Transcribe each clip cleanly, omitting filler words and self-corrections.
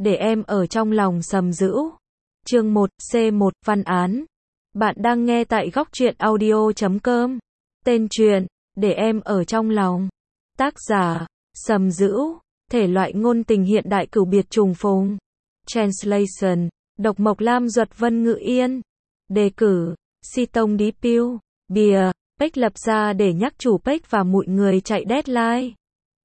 để em ở trong lòng sầm dữ. Chương 1, C1, văn án. Bạn đang nghe tại góc truyện audio.com. Tên truyện, để em ở trong lòng. Tác giả, sầm dữ. Thể loại ngôn tình hiện đại cửu biệt trùng phùng. Translation, Độc Mộc Lam Duật Vân Ngự Yên. Đề cử, Si Tông Đí Piu, Bìa, Page lập ra để nhắc chủ Page và mọi người chạy deadline.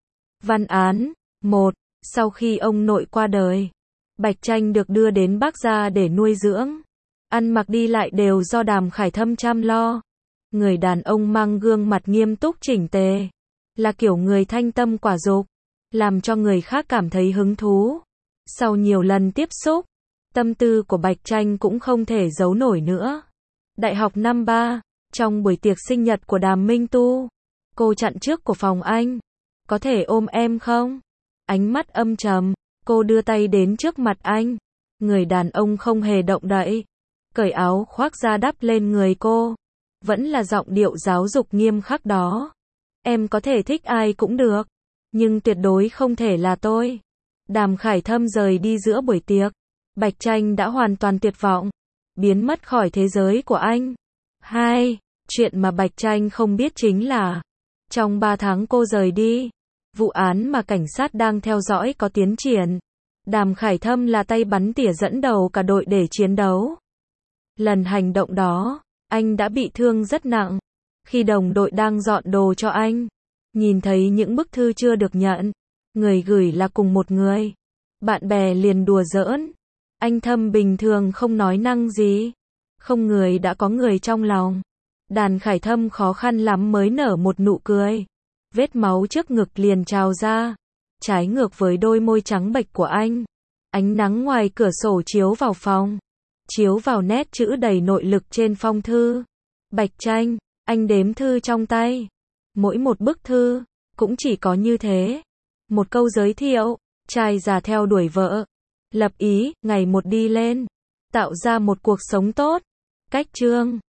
Văn án 1. Sau khi ông nội qua đời, Bạch Tranh được đưa đến Bắc Gia để nuôi dưỡng. Ăn mặc đi lại đều do Đàm Khải Thâm chăm lo. Người đàn ông mang gương mặt nghiêm túc chỉnh tề, là kiểu người thanh tâm quả dục, làm cho người khác cảm thấy hứng thú. Sau nhiều lần tiếp xúc, tâm tư của Bạch Tranh cũng không thể giấu nổi nữa. Đại học năm 3, trong buổi tiệc sinh nhật của Đàm Minh Tu, cô chặn trước của phòng anh. Có thể ôm em không? Ánh mắt âm trầm, cô đưa tay đến trước mặt anh. Người đàn ông không hề động đậy, cởi áo khoác ra đắp lên người cô. Vẫn là giọng điệu giáo dục nghiêm khắc đó. Em có thể thích ai cũng được, nhưng tuyệt đối không thể là tôi. Đàm Khải Thâm rời đi giữa buổi tiệc. Bạch Tranh đã hoàn toàn tuyệt vọng, biến mất khỏi thế giới của anh. 2. Chuyện mà Bạch Tranh không biết chính là, trong 3 tháng cô rời đi, vụ án mà cảnh sát đang theo dõi có tiến triển. Đàm Khải Thâm là tay bắn tỉa dẫn đầu cả đội để chiến đấu. Lần hành động đó, anh đã bị thương rất nặng. Khi đồng đội đang dọn đồ cho anh, nhìn thấy những bức thư chưa được nhận, người gửi là cùng một người. Bạn bè liền đùa giỡn. Anh Thâm bình thường không nói năng gì, không người đã có người trong lòng. Đàn Khải Thâm khó khăn lắm mới nở một nụ cười. Vết máu trước ngực liền trào ra, trái ngược với đôi môi trắng bệch của anh. Ánh nắng ngoài cửa sổ chiếu vào phòng, chiếu vào nét chữ đầy nội lực trên phong thư. Bạch Tranh, anh đếm thư trong tay. Mỗi một bức thư, cũng chỉ có như thế. Một câu giới thiệu, trai già theo đuổi vợ, lập ý, ngày một đi lên, tạo ra một cuộc sống tốt. Cách chương,